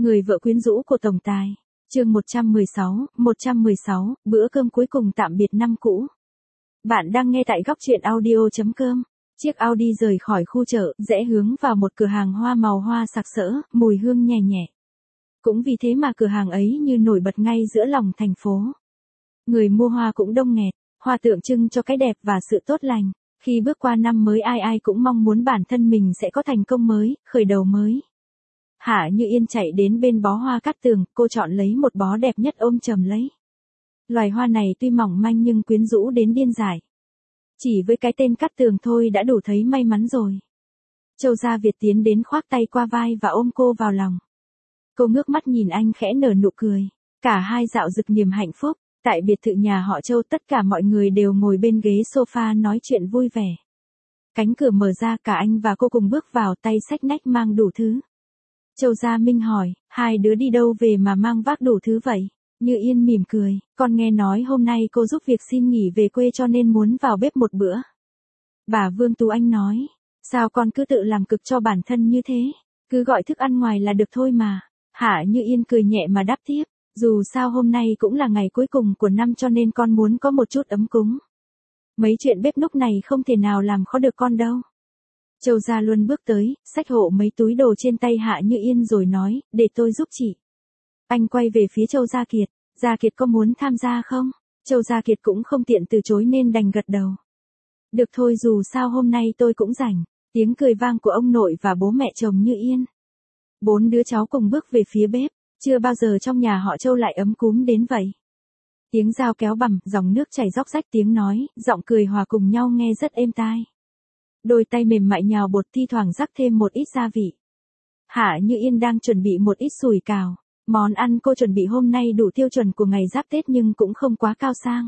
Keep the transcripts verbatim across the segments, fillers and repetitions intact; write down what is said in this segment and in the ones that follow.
Người vợ quyến rũ của tổng tài. Chương một trăm mười sáu, một trăm mười sáu, bữa cơm cuối cùng tạm biệt năm cũ. Bạn đang nghe tại góc truyện audio chấm com. Chiếc Audi rời khỏi khu chợ, rẽ hướng vào một cửa hàng hoa màu hoa sặc sỡ, mùi hương nhẹ nhẹ. Cũng vì thế mà cửa hàng ấy như nổi bật ngay giữa lòng thành phố. Người mua hoa cũng đông nghẹt, hoa tượng trưng cho cái đẹp và sự tốt lành. Khi bước qua năm mới ai ai cũng mong muốn bản thân mình sẽ có thành công mới, khởi đầu mới. Hạ Như Yên chạy đến bên bó hoa cát tường, cô chọn lấy một bó đẹp nhất ôm chầm lấy. Loài hoa này tuy mỏng manh nhưng quyến rũ đến điên dại. Chỉ với cái tên cát tường thôi đã đủ thấy may mắn rồi. Châu Gia Việt tiến đến khoác tay qua vai và ôm cô vào lòng. Cô ngước mắt nhìn anh khẽ nở nụ cười. Cả hai dạo dực niềm hạnh phúc. Tại biệt thự nhà họ Châu tất cả mọi người đều ngồi bên ghế sofa nói chuyện vui vẻ. Cánh cửa mở ra cả anh và cô cùng bước vào tay xách nách mang đủ thứ. Châu Gia Minh hỏi, hai đứa đi đâu về mà mang vác đủ thứ vậy? Như Yên mỉm cười, con nghe nói hôm nay cô giúp việc xin nghỉ về quê cho nên muốn vào bếp một bữa. Bà Vương Tú Anh nói, sao con cứ tự làm cực cho bản thân như thế? Cứ gọi thức ăn ngoài là được thôi mà. Hạ Như Yên cười nhẹ mà đáp tiếp, dù sao hôm nay cũng là ngày cuối cùng của năm cho nên con muốn có một chút ấm cúng. Mấy chuyện bếp núc này không thể nào làm khó được con đâu. Châu Gia Luân bước tới, xách hộ mấy túi đồ trên tay Hạ Như Yên rồi nói, để tôi giúp chị. Anh quay về phía Châu Gia Kiệt, Gia Kiệt có muốn tham gia không? Châu Gia Kiệt cũng không tiện từ chối nên đành gật đầu. Được thôi, dù sao hôm nay tôi cũng rảnh. Tiếng cười vang của ông nội và bố mẹ chồng Như Yên. Bốn đứa cháu cùng bước về phía bếp, chưa bao giờ trong nhà họ Châu lại ấm cúm đến vậy. Tiếng dao kéo bằm, dòng nước chảy róc rách, tiếng nói, giọng cười hòa cùng nhau nghe rất êm tai. Đôi tay mềm mại nhào bột thi thoảng rắc thêm một ít gia vị. Hạ Như Yên đang chuẩn bị một ít sủi cảo. Món ăn cô chuẩn bị hôm nay đủ tiêu chuẩn của ngày giáp Tết nhưng cũng không quá cao sang.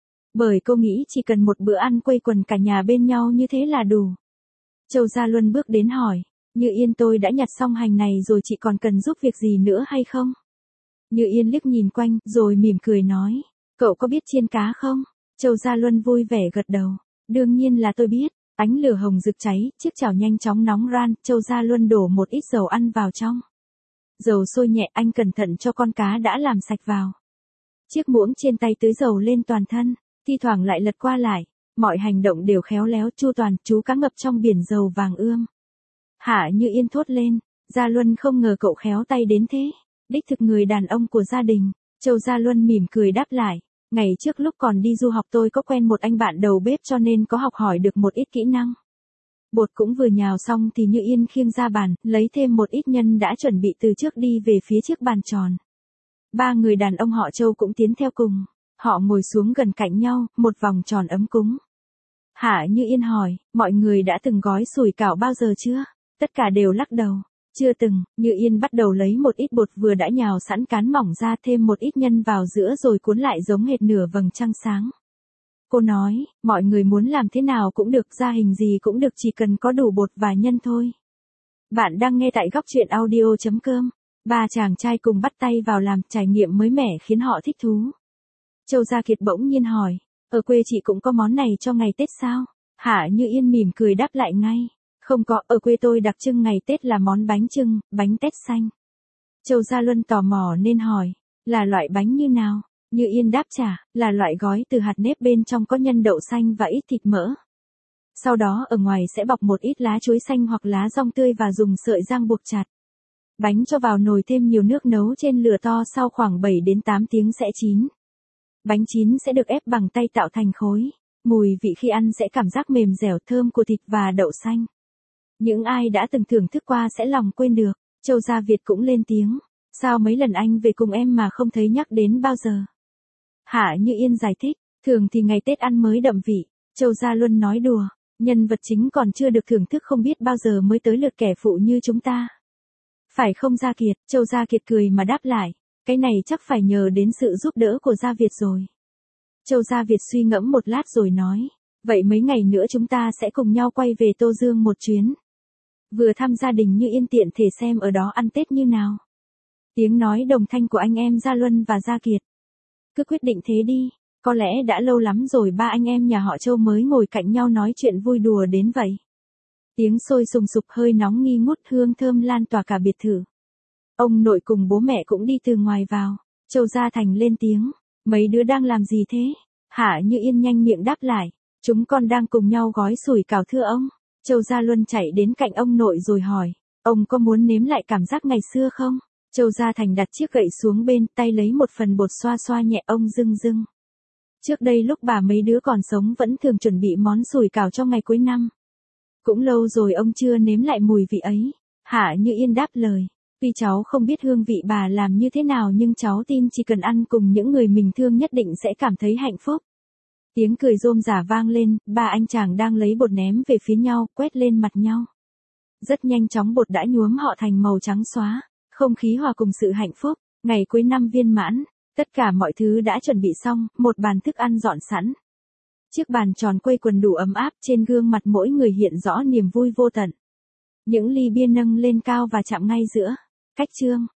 Bởi cô nghĩ chỉ cần một bữa ăn quây quần cả nhà bên nhau như thế là đủ. Châu Gia Luân bước đến hỏi, Như Yên tôi đã nhặt xong hành này rồi, chị còn cần giúp việc gì nữa hay không? Như Yên liếc nhìn quanh rồi mỉm cười nói, cậu có biết chiên cá không? Châu Gia Luân vui vẻ gật đầu, đương nhiên là tôi biết. Ánh lửa hồng rực cháy, chiếc chảo nhanh chóng nóng ran, Châu Gia Luân đổ một ít dầu ăn vào trong. Dầu sôi nhẹ, anh cẩn thận cho con cá đã làm sạch vào. Chiếc muỗng trên tay tưới dầu lên toàn thân, thi thoảng lại lật qua lại, mọi hành động đều khéo léo chu toàn, chú cá ngập trong biển dầu vàng ươm. Hạ Như Yên thốt lên, Gia Luân không ngờ cậu khéo tay đến thế, đích thực người đàn ông của gia đình. Châu Gia Luân mỉm cười đáp lại, ngày trước lúc còn đi du học tôi có quen một anh bạn đầu bếp cho nên có học hỏi được một ít kỹ năng. Bột cũng vừa nhào xong thì Như Yên khiêng ra bàn, lấy thêm một ít nhân đã chuẩn bị từ trước đi về phía chiếc bàn tròn. Ba người đàn ông họ Châu cũng tiến theo cùng, họ ngồi xuống gần cạnh nhau, một vòng tròn ấm cúng. Hạ Như Yên hỏi, mọi người đã từng gói sủi cảo bao giờ chưa? Tất cả đều lắc đầu. Chưa từng. Như Yên bắt đầu lấy một ít bột vừa đã nhào sẵn cán mỏng ra, thêm một ít nhân vào giữa rồi cuốn lại giống hệt nửa vầng trăng sáng. Cô nói, mọi người muốn làm thế nào cũng được, ra hình gì cũng được, chỉ cần có đủ bột và nhân thôi. Bạn đang nghe tại góc truyện audio chấm com. Ba chàng trai cùng bắt tay vào làm, trải nghiệm mới mẻ khiến họ thích thú. Châu Gia Kiệt bỗng nhiên hỏi, ở quê chị cũng có món này cho ngày Tết sao? Hạ Như Yên mỉm cười đáp lại ngay. Không có, ở quê tôi đặc trưng ngày Tết là món bánh chưng, bánh tét xanh. Châu Gia Luân tò mò nên hỏi, là loại bánh như nào? Như Yên đáp trả, là loại gói từ hạt nếp, bên trong có nhân đậu xanh và ít thịt mỡ. Sau đó ở ngoài sẽ bọc một ít lá chuối xanh hoặc lá dong tươi và dùng sợi rang buộc chặt. Bánh cho vào nồi thêm nhiều nước nấu trên lửa to, sau khoảng bảy đến tám tiếng sẽ chín. Bánh chín sẽ được ép bằng tay tạo thành khối. Mùi vị khi ăn sẽ cảm giác mềm dẻo thơm của thịt và đậu xanh. Những ai đã từng thưởng thức qua sẽ lòng quên được. Châu Gia Việt cũng lên tiếng. Sao mấy lần anh về cùng em mà không thấy nhắc đến bao giờ? Hạ Như Yên giải thích. Thường thì ngày Tết ăn mới đậm vị. Châu Gia Luân nói đùa. Nhân vật chính còn chưa được thưởng thức không biết bao giờ mới tới lượt kẻ phụ như chúng ta. Phải không Gia Kiệt? Châu Gia Kiệt cười mà đáp lại. Cái này chắc phải nhờ đến sự giúp đỡ của Gia Việt rồi. Châu Gia Việt suy ngẫm một lát rồi nói. Vậy mấy ngày nữa chúng ta sẽ cùng nhau quay về Tô Dương một chuyến. Vừa thăm gia đình Như Yên tiện thể xem ở đó ăn Tết như nào. Tiếng nói đồng thanh của anh em Gia Luân và Gia Kiệt. Cứ quyết định thế đi, có lẽ đã lâu lắm rồi ba anh em nhà họ Châu mới ngồi cạnh nhau nói chuyện vui đùa đến vậy. Tiếng sôi sùng sục hơi nóng nghi ngút, hương thơm lan tỏa cả biệt thự. Ông nội cùng bố mẹ cũng đi từ ngoài vào. Châu Gia Thành lên tiếng. Mấy đứa đang làm gì thế? Hạ Như Yên nhanh miệng đáp lại. Chúng con đang cùng nhau gói sủi cảo thưa ông. Châu Gia Luân chạy đến cạnh ông nội rồi hỏi. Ông có muốn nếm lại cảm giác ngày xưa không? Châu Gia Thành đặt chiếc gậy xuống bên, tay lấy một phần bột xoa xoa nhẹ ông dưng dưng. Trước đây lúc bà mấy đứa còn sống vẫn thường chuẩn bị món sủi cảo cho ngày cuối năm. Cũng lâu rồi ông chưa nếm lại mùi vị ấy. Hạ Như Yên đáp lời. Tuy cháu không biết hương vị bà làm như thế nào nhưng cháu tin chỉ cần ăn cùng những người mình thương nhất định sẽ cảm thấy hạnh phúc. Tiếng cười rôm rả vang lên, ba anh chàng đang lấy bột ném về phía nhau, quét lên mặt nhau. Rất nhanh chóng bột đã nhuốm họ thành màu trắng xóa, không khí hòa cùng sự hạnh phúc, ngày cuối năm viên mãn, tất cả mọi thứ đã chuẩn bị xong, một bàn thức ăn dọn sẵn. Chiếc bàn tròn quây quần đủ ấm áp, trên gương mặt mỗi người hiện rõ niềm vui vô tận. Những ly bia nâng lên cao và chạm ngay giữa. Cách chương